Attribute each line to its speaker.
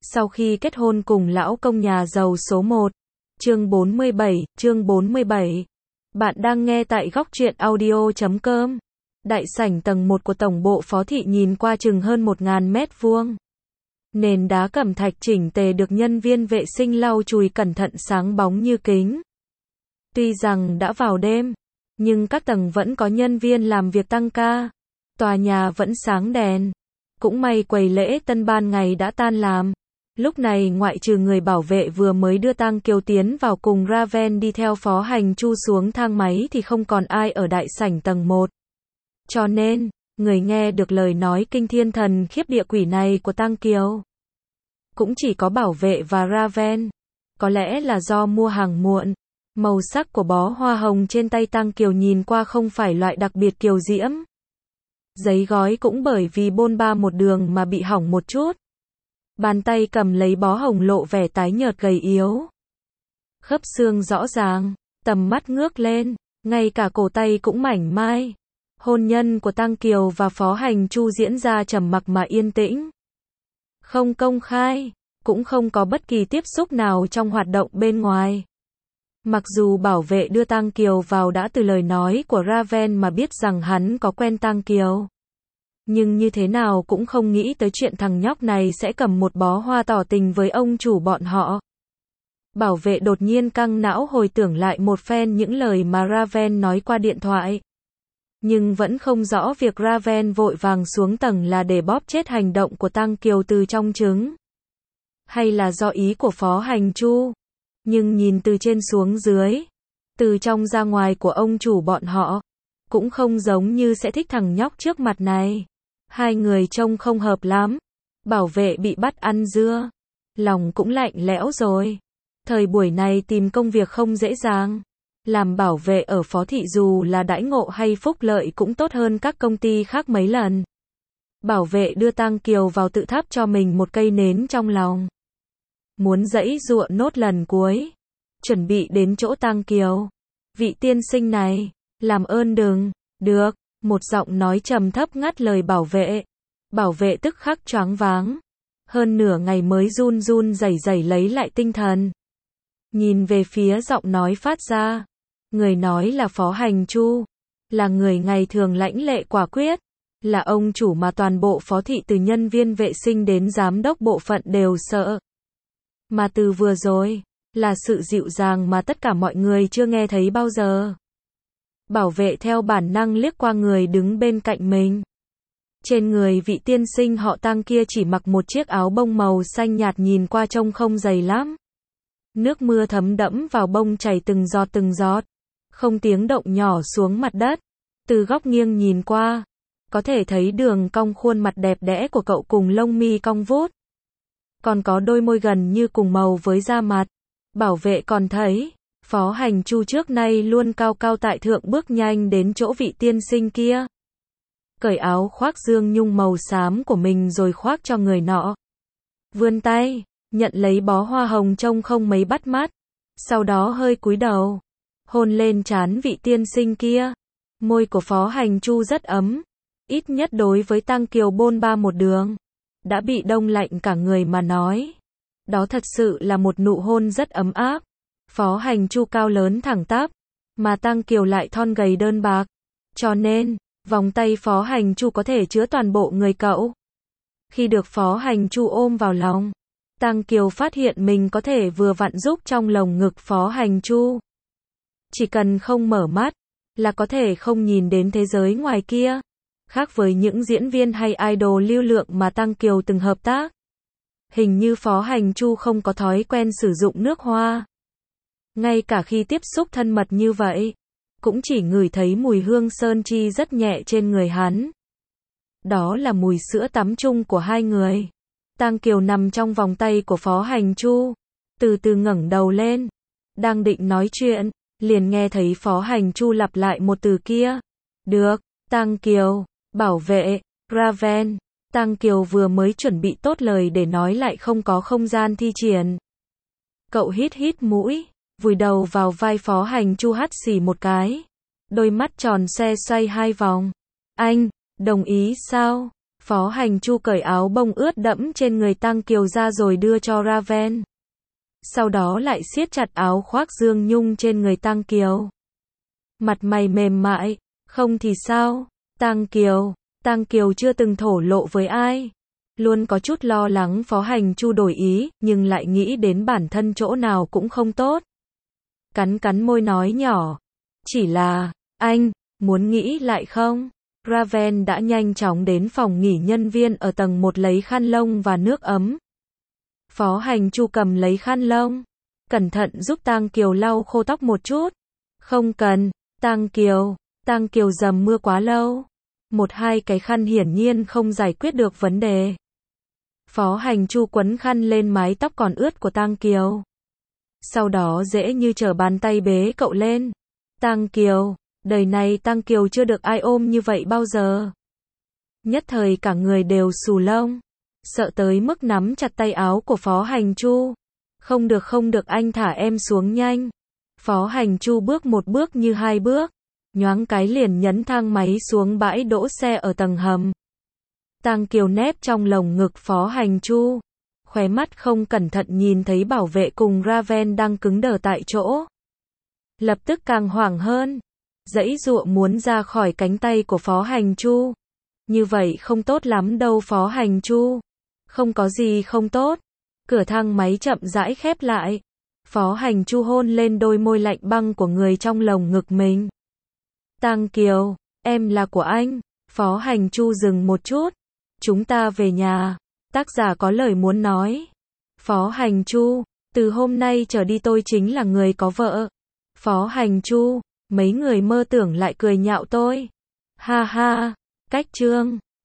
Speaker 1: Sau khi kết hôn cùng lão công nhà giàu số 1. Chương 47. Bạn đang nghe tại góc truyện audio.com. Đại sảnh tầng 1 của tổng bộ Phó Thị nhìn qua chừng hơn 1.000 mét vuông. Nền đá cẩm thạch chỉnh tề được nhân viên vệ sinh lau chùi cẩn thận sáng bóng như kính. Tuy rằng đã vào đêm, nhưng các tầng vẫn có nhân viên làm việc tăng ca. Tòa nhà vẫn sáng đèn. Cũng may quầy lễ tân ban ngày đã tan làm. Lúc này ngoại trừ người bảo vệ vừa mới đưa Tang Kiều tiến vào cùng Raven đi theo Phó Hành Chu xuống thang máy thì không còn ai ở đại sảnh tầng 1. Cho nên, người nghe được lời nói kinh thiên thần khiếp địa quỷ này của Tang Kiều cũng chỉ có bảo vệ và Raven. Có lẽ là do mua hàng muộn, màu sắc của bó hoa hồng trên tay Tang Kiều nhìn qua không phải loại đặc biệt kiều diễm. Giấy gói cũng bởi vì bôn ba một đường mà bị hỏng một chút. Bàn tay cầm lấy bó hồng lộ vẻ tái nhợt gầy yếu. Khớp xương rõ ràng, tầm mắt ngước lên, ngay cả cổ tay cũng mảnh mai. Hôn nhân của Tang Kiều và Phó Hành Chu diễn ra trầm mặc mà yên tĩnh. Không công khai, cũng không có bất kỳ tiếp xúc nào trong hoạt động bên ngoài. Mặc dù bảo vệ đưa Tang Kiều vào đã từ lời nói của Raven mà biết rằng hắn có quen Tang Kiều. Nhưng như thế nào cũng không nghĩ tới chuyện thằng nhóc này sẽ cầm một bó hoa tỏ tình với ông chủ bọn họ. Bảo vệ đột nhiên căng não hồi tưởng lại một phen những lời mà Raven nói qua điện thoại. Nhưng vẫn không rõ việc Raven vội vàng xuống tầng là để bóp chết hành động của Tang Kiều từ trong trứng. Hay là do ý của Phó Hành Chu. Nhưng nhìn từ trên xuống dưới, từ trong ra ngoài của ông chủ bọn họ, cũng không giống như sẽ thích thằng nhóc trước mặt này. Hai người trông không hợp lắm. Bảo vệ bị bắt ăn dưa. Lòng cũng lạnh lẽo rồi. Thời buổi này tìm công việc không dễ dàng. Làm bảo vệ ở Phó Thị dù là đãi ngộ hay phúc lợi cũng tốt hơn các công ty khác mấy lần. Bảo vệ đưa Tang Kiều vào tự thắp cho mình một cây nến trong lòng. Muốn giãy giụa nốt lần cuối. Chuẩn bị đến chỗ Tang Kiều. Vị tiên sinh này, làm ơn đừng. Được, một giọng nói trầm thấp ngắt lời bảo vệ. Bảo vệ tức khắc choáng váng. Hơn nửa ngày mới run run rẩy rẩy lấy lại tinh thần. Nhìn về phía giọng nói phát ra. Người nói là Phó Hành Chu. Là người ngày thường lãnh lệ quả quyết. Là ông chủ mà toàn bộ Phó Thị từ nhân viên vệ sinh đến giám đốc bộ phận đều sợ. Mà từ vừa rồi, là sự dịu dàng mà tất cả mọi người chưa nghe thấy bao giờ. Bảo vệ theo bản năng liếc qua người đứng bên cạnh mình. Trên người vị tiên sinh họ Tang kia chỉ mặc một chiếc áo bông màu xanh nhạt nhìn qua trông không dày lắm. Nước mưa thấm đẫm vào bông chảy từng giọt. Không tiếng động nhỏ xuống mặt đất. Từ góc nghiêng nhìn qua, có thể thấy đường cong khuôn mặt đẹp đẽ của cậu cùng lông mi cong vút. Còn có đôi môi gần như cùng màu với da mặt. Bảo vệ còn thấy, Phó Hành Chu trước nay luôn cao cao tại thượng bước nhanh đến chỗ vị tiên sinh kia. Cởi áo khoác dương nhung màu xám của mình rồi khoác cho người nọ. Vươn tay, nhận lấy bó hoa hồng trông không mấy bắt mắt. Sau đó hơi cúi đầu, hôn lên trán vị tiên sinh kia. Môi của Phó Hành Chu rất ấm. Ít nhất đối với Tang Kiều bôn ba một đường. Đã bị đông lạnh cả người mà nói. Đó thật sự là một nụ hôn rất ấm áp. Phó Hành Chu cao lớn thẳng tắp, mà Tang Kiều lại thon gầy đơn bạc. Cho nên, vòng tay Phó Hành Chu có thể chứa toàn bộ người cậu. Khi được Phó Hành Chu ôm vào lòng, Tang Kiều phát hiện mình có thể vừa vặn giúp trong lồng ngực Phó Hành Chu. Chỉ cần không mở mắt, là có thể không nhìn đến thế giới ngoài kia. Khác với những diễn viên hay idol lưu lượng mà Tang Kiều từng hợp tác. Hình như Phó Hành Chu không có thói quen sử dụng nước hoa. Ngay cả khi tiếp xúc thân mật như vậy, cũng chỉ ngửi thấy mùi hương sơn chi rất nhẹ trên người hắn. Đó là mùi sữa tắm chung của hai người. Tang Kiều nằm trong vòng tay của Phó Hành Chu, từ từ ngẩng đầu lên. Đang định nói chuyện, liền nghe thấy Phó Hành Chu lặp lại một từ kia. Được, Tang Kiều, bảo vệ, Raven. Tang Kiều vừa mới chuẩn bị tốt lời để nói lại không có không gian thi triển. Cậu hít mũi, vùi đầu vào vai Phó Hành Chu hắt xì một cái. Đôi mắt tròn xoe xoay hai vòng. Anh, đồng ý sao? Phó Hành Chu cởi áo bông ướt đẫm trên người Tăng Kiều ra rồi đưa cho Raven. Sau đó lại siết chặt áo khoác Dương Nhung trên người Tăng Kiều. Mặt mày mềm mại, không thì sao? Tăng Kiều chưa từng thổ lộ với ai. Luôn có chút lo lắng Phó Hành Chu đổi ý, nhưng lại nghĩ đến bản thân chỗ nào cũng không tốt. Cắn môi nói nhỏ. Chỉ là, anh, muốn nghĩ lại không? Raven đã nhanh chóng đến phòng nghỉ nhân viên ở tầng 1 lấy khăn lông và nước ấm. Phó Hành Chu cầm lấy khăn lông. Cẩn thận giúp Tăng Kiều lau khô tóc một chút. Không cần, Tăng Kiều dầm mưa quá lâu. 1-2 cái khăn hiển nhiên không giải quyết được vấn đề. Phó Hành Chu quấn khăn lên mái tóc còn ướt của Tăng Kiều. Sau đó dễ như trở bàn tay bế cậu lên. Tăng Kiều, đời này Tăng Kiều chưa được ai ôm như vậy bao giờ. Nhất thời cả người đều xù lông, sợ tới mức nắm chặt tay áo của Phó Hành Chu. Không được anh thả em xuống nhanh. Phó Hành Chu bước một bước như hai bước, nhoáng cái liền nhấn thang máy xuống bãi đỗ xe ở tầng hầm. Tăng Kiều nép trong lồng ngực Phó Hành Chu, khóe mắt không cẩn thận nhìn thấy bảo vệ cùng Raven đang cứng đờ tại chỗ. Lập tức càng hoảng hơn, giãy giụa muốn ra khỏi cánh tay của Phó Hành Chu. Như vậy không tốt lắm đâu Phó Hành Chu. Không có gì không tốt. Cửa thang máy chậm rãi khép lại. Phó Hành Chu hôn lên đôi môi lạnh băng của người trong lồng ngực mình. Tăng Kiều, em là của anh. Phó Hành Chu dừng một chút. Chúng ta về nhà. Tác giả có lời muốn nói. Phó Hành Chu, từ hôm nay trở đi tôi chính là người có vợ. Phó Hành Chu, mấy người mơ tưởng lại cười nhạo tôi. Ha ha, cách chương.